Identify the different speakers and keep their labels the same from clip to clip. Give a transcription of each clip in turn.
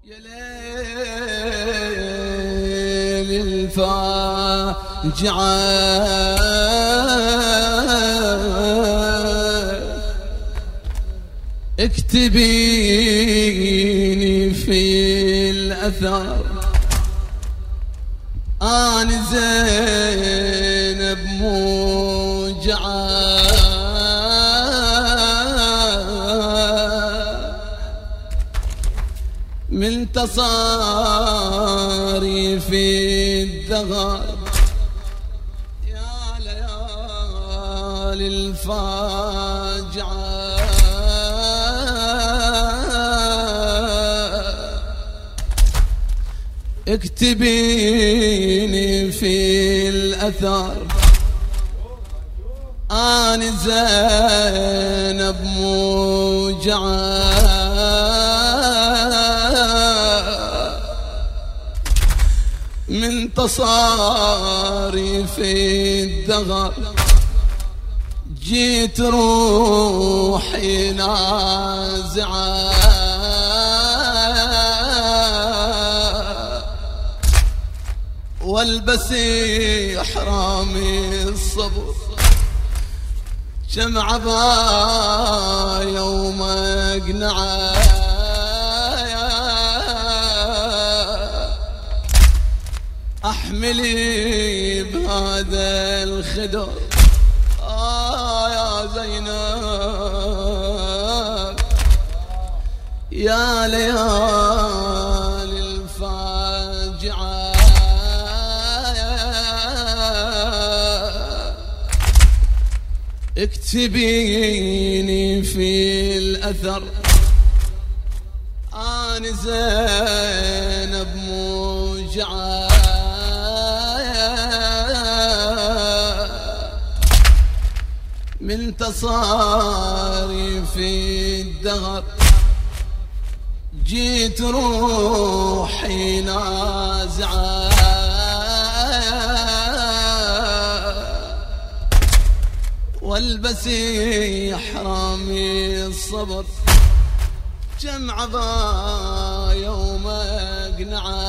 Speaker 1: يا ليل الفاجعة اكتبيني في الأثر أنا زينب موجعة من تصاري في الدهر يا ليالي الفاجعة اكتبيني في الأثر أنا زينب موجعة من تصاري في الدهر جيت روحي نازعة والبسي حرامي الصبر شمع بايا ومقنعة احملي بهذا الخدر يا زينب يا ليالي الفاجعة اكتبيني في الأثر أنا زينب موجعة من تصاري في الدهر جيت روحي نازعة والبسي حرامي الصبر جمع بايا ومقنعة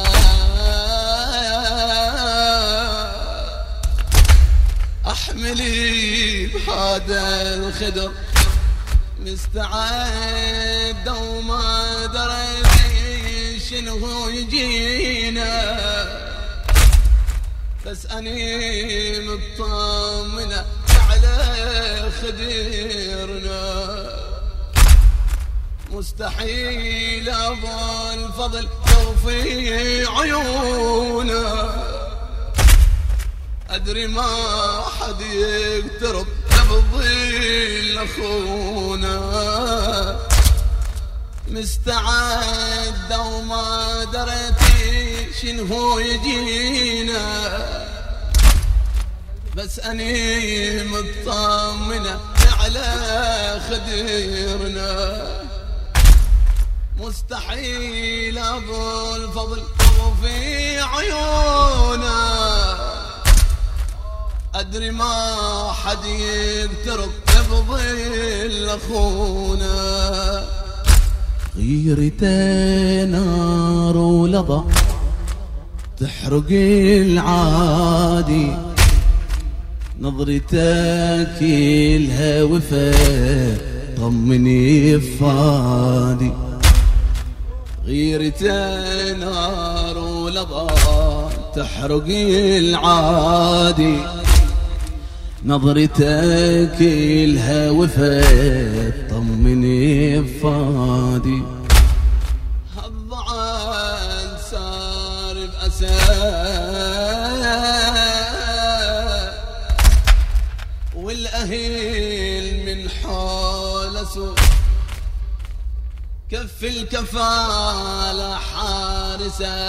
Speaker 1: احملي بهذا الخدر مستعد وما دريت شنو يجينا بس اني مطمنة على خديرنا مستحيل ابو الفضل توفي عيونا ادري ما حد يقترب بظل اخونا مستعد وما دريتي شنو يجينا بس اني مطمنة على خديرنا مستحيل ابو الفضل وفي عيونا ادري ما حد يقترب بظل اخونا
Speaker 2: غيرته نار ولظى تحرق العادي نظرتك كلها وفا طمني فادي غيرته نار ولظى تحرق العادي نظرتك كلها وفا طمني فادي
Speaker 1: الضعان صار بأسى والأهيل من حول سوء كف الكفالة حارسة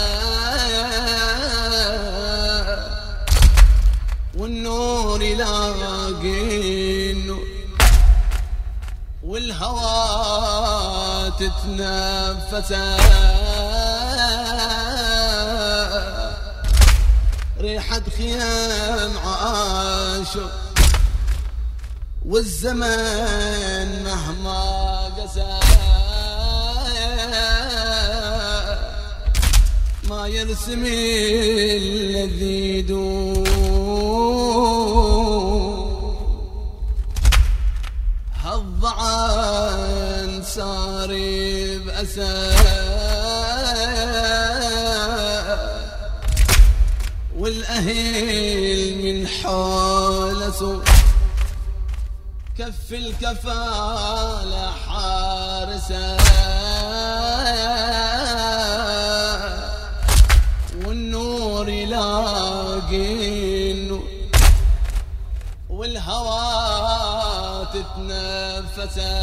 Speaker 1: والنور يلاقي النور والهوى تتنفسه ريحة خيام عاشق والزمن مهما قسى ما يرسم الذي يدور هالضعن ساري بأسى والأهل من حول سوء كف الكفالة حارسة والنور يلاقي النور والهوى تتنفسه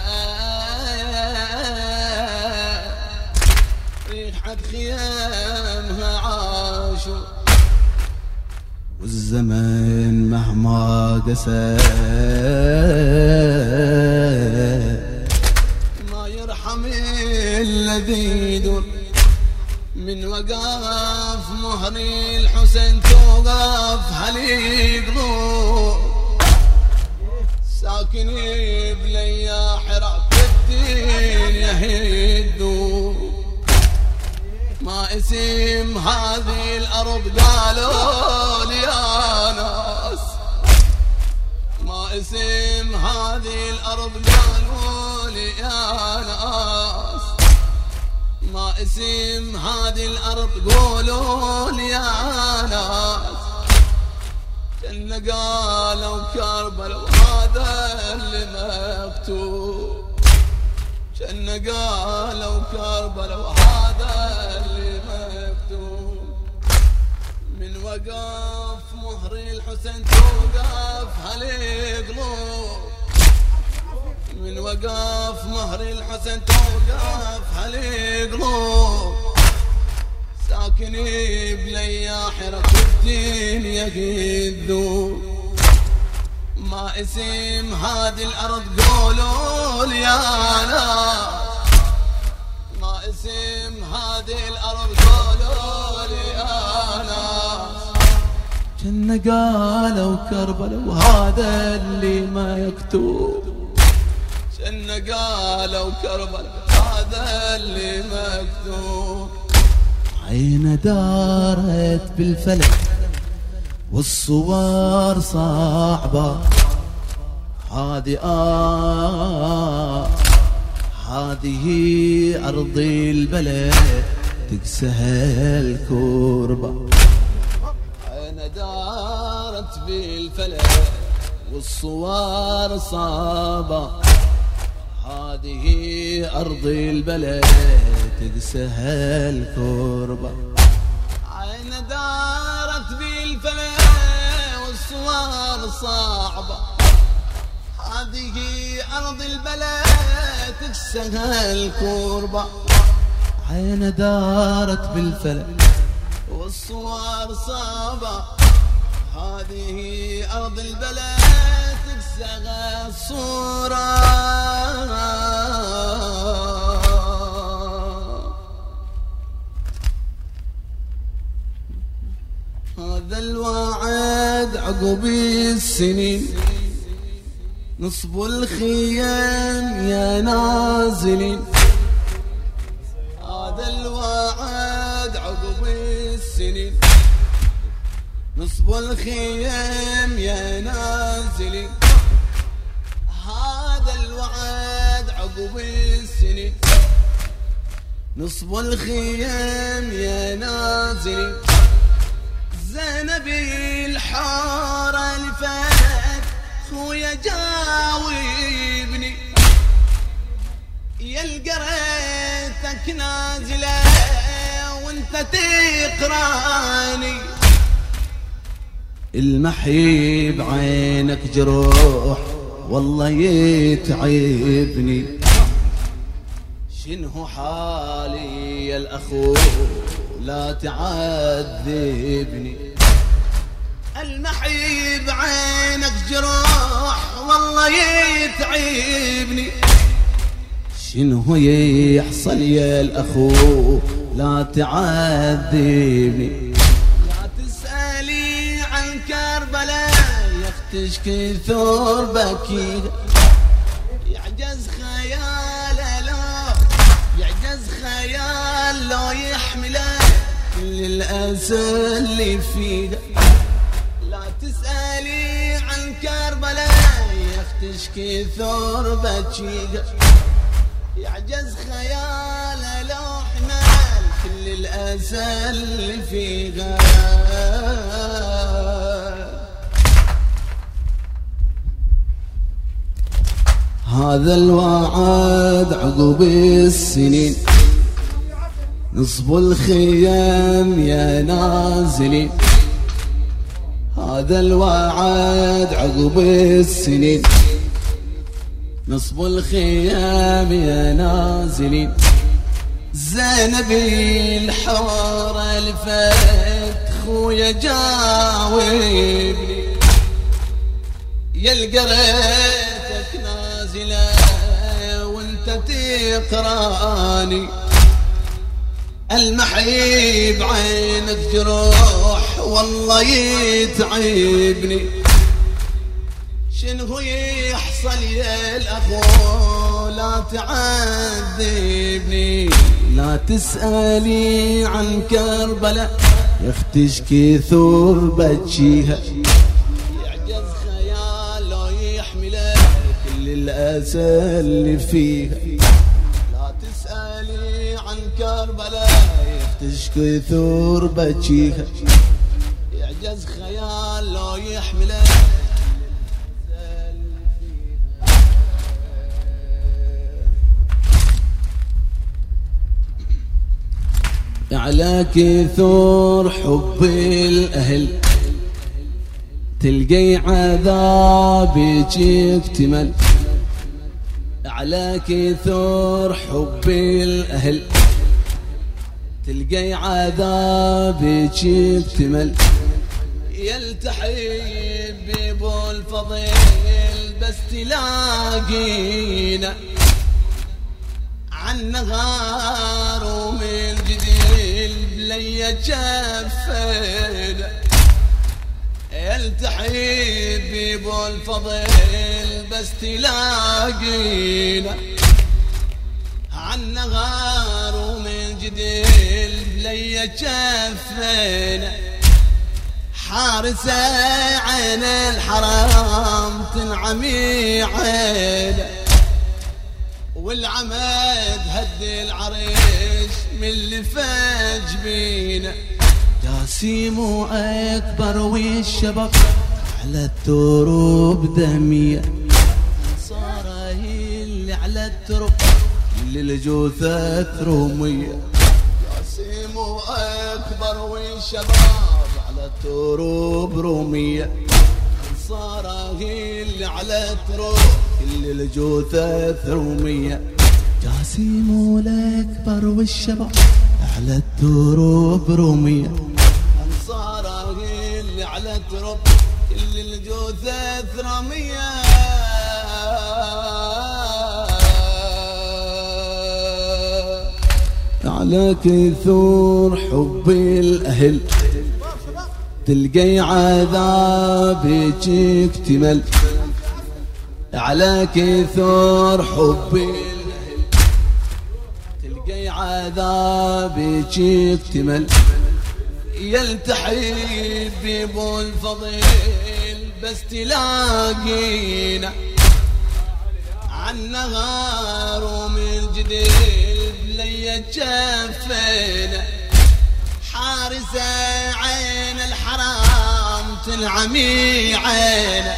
Speaker 1: ريحة خيامها عاشوا
Speaker 2: والزمن مهما قسى
Speaker 1: ما يرحم الذي يدور من وقاف مهري الحسين توقف حليق ضوء ساكن بليا حراك الدين يهدو ما اسم هذه الأرض قالوا لي يا ناس ما اسم هذه الأرض قالوا لي يا ناس ما اسم هذه الأرض قولوا لي يا ناس كن قالوا كربلاء وهذا اللي مكتوب كن قالوا كربلاء وهذا اللي مكتوب من وقف مهري الحسين توقف هالقلوب من وقف مهري الحسين توقف هالقلوب ساكني بليا حرك الدين يقذو ما اسم هذه الأرض قولوا لي يا ناس ما اسم هذه الأرض قولوا لي يا ناس
Speaker 2: كن قالوا كربلاء وهذا اللي ما يكتب
Speaker 1: كن قالوا كربلاء هذا اللي مكتوب
Speaker 2: عين دارت بالفلك والصور صعبة هذه أرض البلد تكسها الكربة
Speaker 1: عين دارت بالفلك والصور صعبة
Speaker 2: هذه أرض البلد تكسها الكربة
Speaker 1: عين دارت بالفلك والصور صعبة هذه أرض البلد تكسها الكربة
Speaker 2: عين دارت بالفلك
Speaker 1: والصور صعبة هذه أرض البلد تكسها الصورة هذا الوعد عقب السنين نصب الخيام يا نازلين هذا الوعد عقب السنين نصب الخيام يا نازلين هذا الوعد عقب السنين نصب الخيام يا نازلين زينب الحارة لفات خويا جاوبني يلقى ريتك نازلة وانت تقراني
Speaker 2: المحي بعينك جروح والله يتعبني شنو حالي يا الأخو لا تعذبني
Speaker 1: المحي بعينك جروح والله يتعبني
Speaker 2: شنو يحصل يا الأخو لا تعذبني
Speaker 1: لا تسألي عن كربلاء يختشكي ثور بكيها يعجز خياله لو يعجز خيال لو يحمله كل الأسى اللي فيها. لا تسألي عن كربلاء يختشكي ثور بجيها، يعجز خياله لو حمل كل الأسى اللي فيها. هذا الوعد عقب السنين نصب الخيام يا نازلين. هذا الوعد عقب السنين نصب الخيام يا نازلين. زينب الحور الفت خويا جاوبني، يلقى ريتك نازلة وانت تقراني. المحيب عينك جروح والله يتعبني. شنو يحصل يا الأخو لا تعذبني. لا تسألي عن كربلاء يختشكي ثور بجيها، يعجز خياله يحمله كل الأسى اللي فيها. لا تسألي عن كربلاء يختشكي ثور بجيها، يعجز خياله يحمله. على كثر حب الأهل تلقي عذابك يكتمل. على كثر حب الأهل تلقي عذابك يكتمل. يلتحي بابو الفضيل بس تلاقينا عن نهار ومن جديد بلي جفنا. يلتحي بابو الفضيل بس تلاقينا عن نهار ومن جديد بلي جفنا. حارسة عين الحرام تنعمي عينه، والعمد هد العريش من اللي فاج بينا. جاسيم أكبر والشبق على التروب دمية. صار اللي على التروب اللي الجثث رومية. جاسيم أكبر والشباب على التروب رومية. صار اللي على التروب كل الجثث رومية. جاسيم الأكبر والشباب على التروب رومية. أنصاره اللي على التروب كل الجثث رومية. على كثر حب الأهل تلقي عذابك يكتمل. على كثر حب الأهل تلقي عذابك يكتمل. يلتحي بابو الفضيل بس تلاقينا عن نهار ومن جديد لي جفنا. حارسة عين الحرام تنعمي عينه،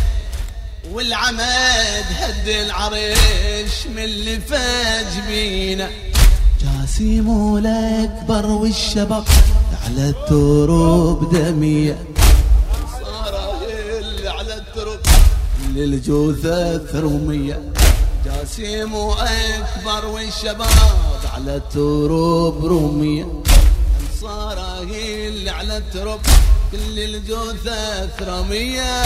Speaker 1: والعمد هد العريش من اللي فاج بينا. جاسيم الأكبر والشبق على التروب دمية. صار اللي على التروب اللي الجثث رومية. جاسيم أكبر والشباب على التروب رومية. صار اللي على التروب كل الجثث رمية.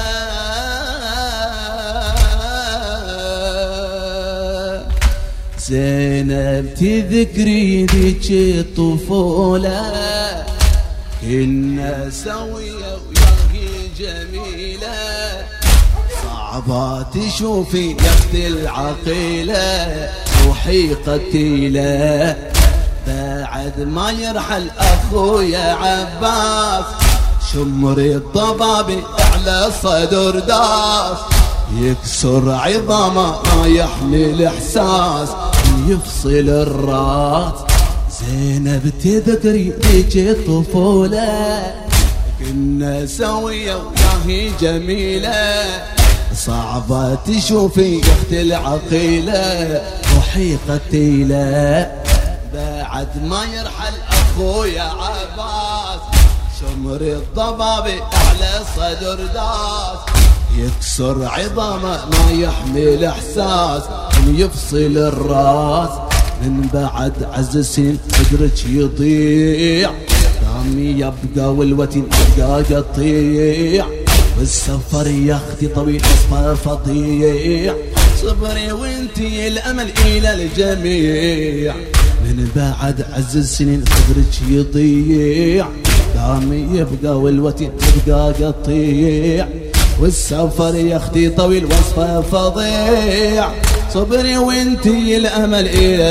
Speaker 1: زينب تذكري ذيك الطفولة كنا سوية وياهي جميلة. صعبات تشوفي يا اختي العقيلة روحي قتيلة. بعد ما يرحل أخويا عباس شمر الضبابي على الصدر داس يكسر عظامه ما يحمل إحساس يفصل الراس. زينب تذكري ذيك الطفولة كنا سوية وياهي جميلة صعبة تشوفي اخت العقيلة روحي قتيلة. بعد ما يرحل أخويا عباس شمر الضبابي على الصدر داس يكسر عظامه ما يحمل إحساس يفصل الراس. من بعد عز السنين قدرك يضيع دامي يبقى والوتين يبقى قطيع والسفر يا اختي طويل اصفى فضيع صبري وانتي الامل الى الجميع. من بعد عز السنين قدرك يضيع دامي يبقى والوتين يبقى قطيع والسفر يا اختي طويل وصفه فظيع صبري وانتي الامل الى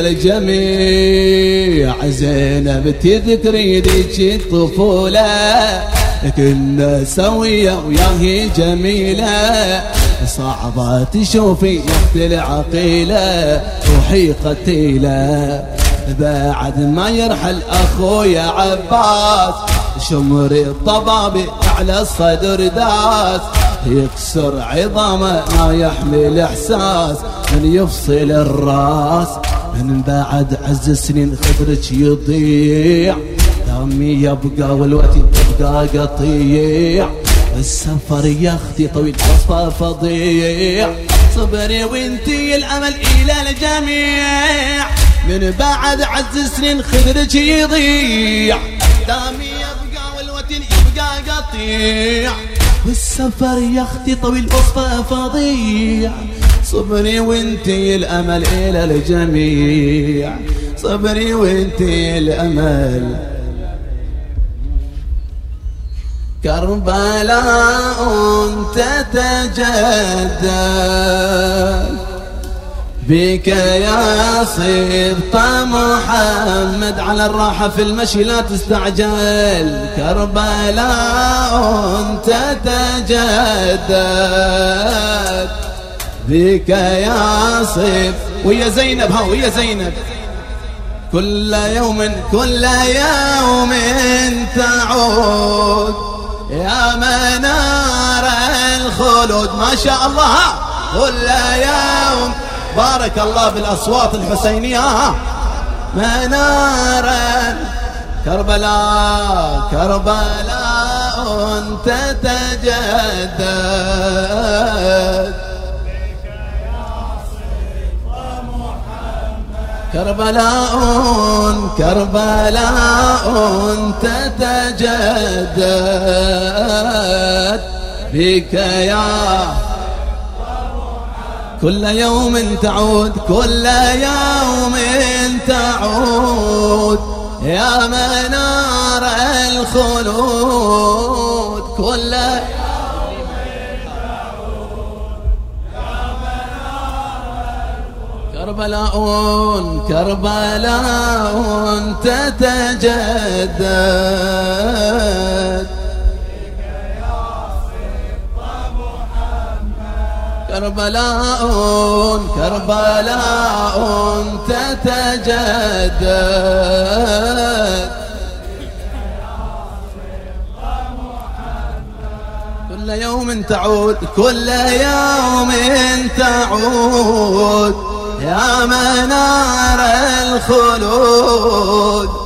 Speaker 1: الجميع. زينب تذكري ذيك الطفوله كنا سويه وياهي جميله صعبه تشوفي اخت العقيله روحي قتيله. بعد ما يرحل اخويا عباس شمر الضبابي على الصدر داس يكسر عظامه ما يحمل إحساس من يفصل الراس. من بعد عز السنين خبرك يضيع دامي يبقى والوتي يبقى قطيع السفر يا اختي طويل وصفه فظيع صبري وانتي الامل الى الجميع. من بعد عز السنين خبرك يضيع دامي يبقى والوتين يبقى قطيع والسفر يا اختي طويل وصفه فظيع صبري وانتي الامل الى الجميع صبري وانتي الامل. كربلاء تتجدد بك يا صبط محمد على الراحة في المشي لا تستعجل. كربلاء تتجدد بك يا صبط ويا زينب ها ويا زينب كل يوم تعود يا منار الخلود ما شاء الله كل يوم بارك الله بالأصوات الحسينية منارا كربلاء تتجدد كربلاء تتجدد بك يا كل يوم تعود يا منار الخلود كل يوم تعود يا منار الخلود. كربلاء تتجدد كربلاء تتجدد كل يوم تعود يا منار الخلود